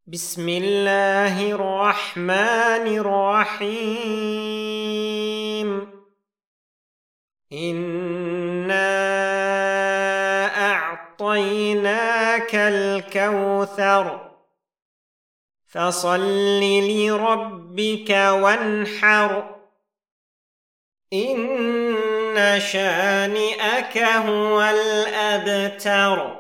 بسم الله الرحمن الرحيم. إنا أعطيناك الكوثر فصل لربك وانحر إن شانئك هو الأبتر.